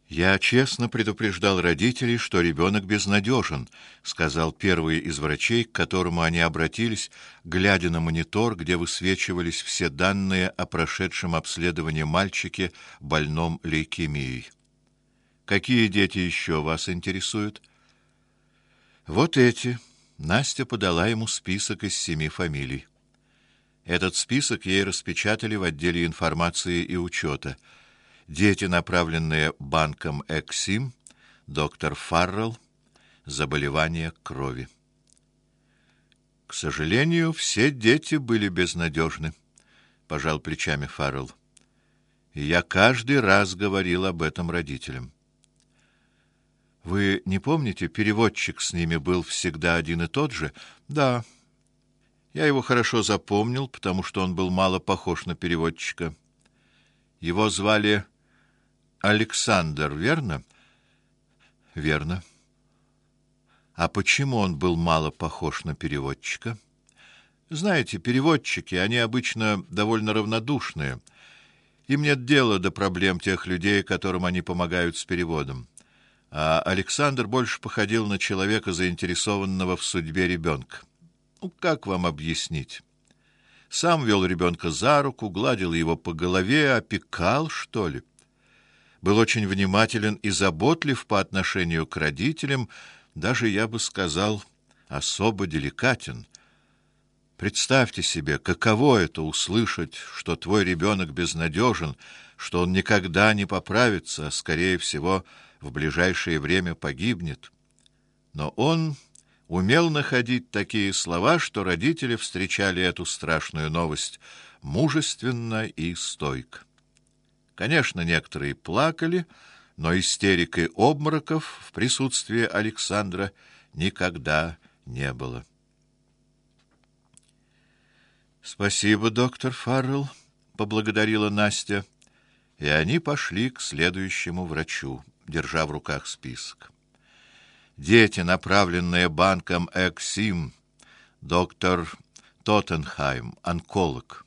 Я честно предупреждал родителей, что ребенок безнадежен, сказал первый из врачей, к которому они обратились, глядя на монитор, где высвечивались все данные о прошедшем обследовании мальчике, больном лейкемией. Какие дети еще вас интересуют? Вот эти. Настя подала ему список из 7 фамилий. Этот список ей распечатали в отделе информации и учета. Дети, направленные банком Эксим, доктор Фаррелл, заболевание крови. К сожалению, все дети были безнадежны, пожал плечами Фаррелл. И я каждый раз говорил об этом родителям. Вы не помните, переводчик с ними был всегда один и тот же? Да. Я его хорошо запомнил, потому что он был мало похож на переводчика. Его звали Александр, верно? Верно. А почему он был мало похож на переводчика? Знаете, переводчики, они обычно довольно равнодушные. Им нет дела до проблем тех людей, которым они помогают с переводом. А Александр больше походил на человека, заинтересованного в судьбе ребенка. Ну, как вам объяснить? Сам вел ребенка за руку, гладил его по голове, опекал, что ли. Был очень внимателен и заботлив по отношению к родителям, даже, я бы сказал, особо деликатен. Представьте себе, каково это услышать, что твой ребенок безнадежен, что он никогда не поправится, а, скорее всего, в ближайшее время погибнет. Но он умел находить такие слова, что родители встречали эту страшную новость мужественно и стойко. Конечно, некоторые плакали, но истерик и обмороков в присутствии Александра никогда не было. Спасибо, доктор Фаррелл, поблагодарила Настя, и они пошли к следующему врачу, держа в руках список. Дети, направленные банком Эксим, доктор Тоттенхайм, онколог.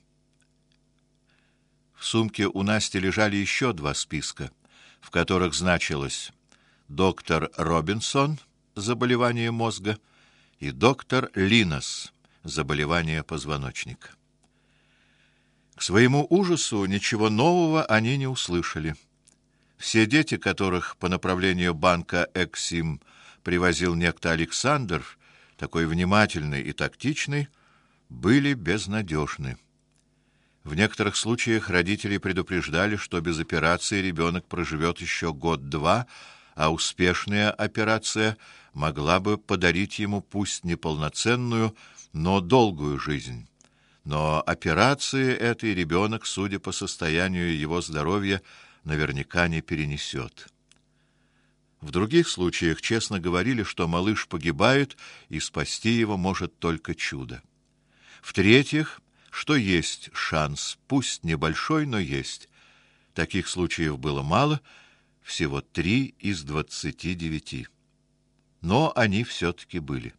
В сумке у Насти лежали еще 2 списка, в которых значилось доктор Робинсон, заболевание мозга, и доктор Линос, заболевание позвоночника. К своему ужасу ничего нового они не услышали. Все дети, которых по направлению банка Эксим привозил некто Александр, такой внимательный и тактичный, были безнадежны. В некоторых случаях родители предупреждали, что без операции ребенок проживет еще год-два, а успешная операция могла бы подарить ему пусть не полноценную, но долгую жизнь. Но операции этой ребенок, судя по состоянию его здоровья, наверняка не перенесет. В других случаях честно говорили, что малыш погибает, и спасти его может только чудо. В-третьих, что есть шанс, пусть небольшой, но есть. Таких случаев было мало, всего 3 из 29. Но они все-таки были.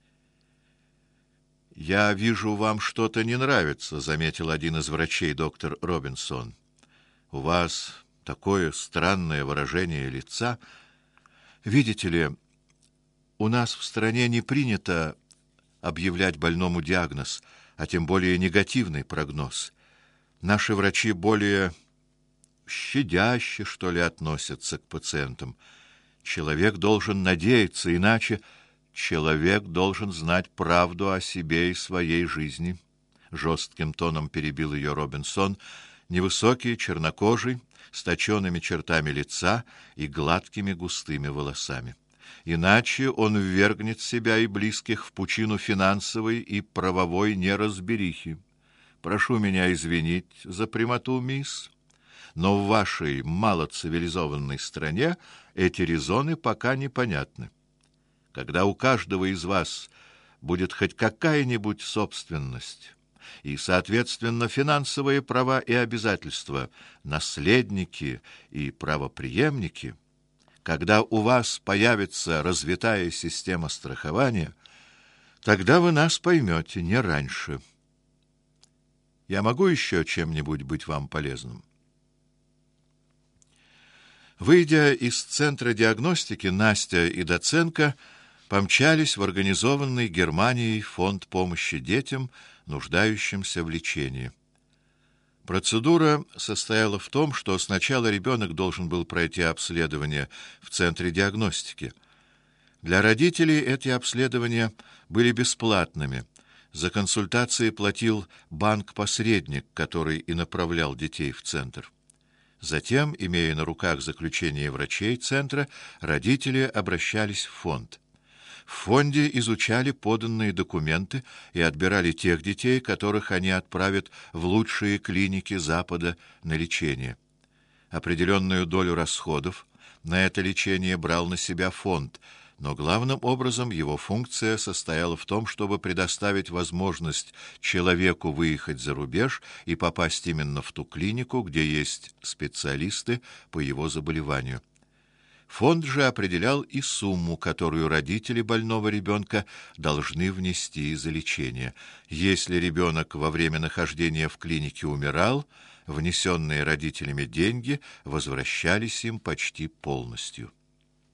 «Я вижу, вам что-то не нравится», — заметил один из врачей, доктор Робинсон. «У вас такое странное выражение лица. Видите ли, у нас в стране не принято объявлять больному диагноз, а тем более негативный прогноз. Наши врачи более щадяще, что ли, относятся к пациентам. Человек должен надеяться, иначе человек должен знать правду о себе и своей жизни», — жестким тоном перебил ее Робинсон, невысокий, чернокожий, с точёными чертами лица и гладкими густыми волосами. Иначе он ввергнет себя и близких в пучину финансовой и правовой неразберихи. Прошу меня извинить за прямоту, мисс, но в вашей малоцивилизованной стране эти резоны пока непонятны. Когда у каждого из вас будет хоть какая-нибудь собственность и, соответственно, финансовые права и обязательства, наследники и правопреемники, когда у вас появится развитая система страхования, тогда вы нас поймете, не раньше. Я могу еще чем-нибудь быть вам полезным? Выйдя из центра диагностики, Настя и Доценко помчались в организованный Германией фонд помощи детям, нуждающимся в лечении. Процедура состояла в том, что сначала ребенок должен был пройти обследование в центре диагностики. Для родителей эти обследования были бесплатными. За консультации платил банк-посредник, который и направлял детей в центр. Затем, имея на руках заключение врачей центра, родители обращались в фонд. В фонде изучали поданные документы и отбирали тех детей, которых они отправят в лучшие клиники Запада на лечение. Определенную долю расходов на это лечение брал на себя фонд, но главным образом его функция состояла в том, чтобы предоставить возможность человеку выехать за рубеж и попасть именно в ту клинику, где есть специалисты по его заболеванию. Фонд же определял и сумму, которую родители больного ребенка должны внести за лечение. Если ребенок во время нахождения в клинике умирал, внесенные родителями деньги возвращались им почти полностью.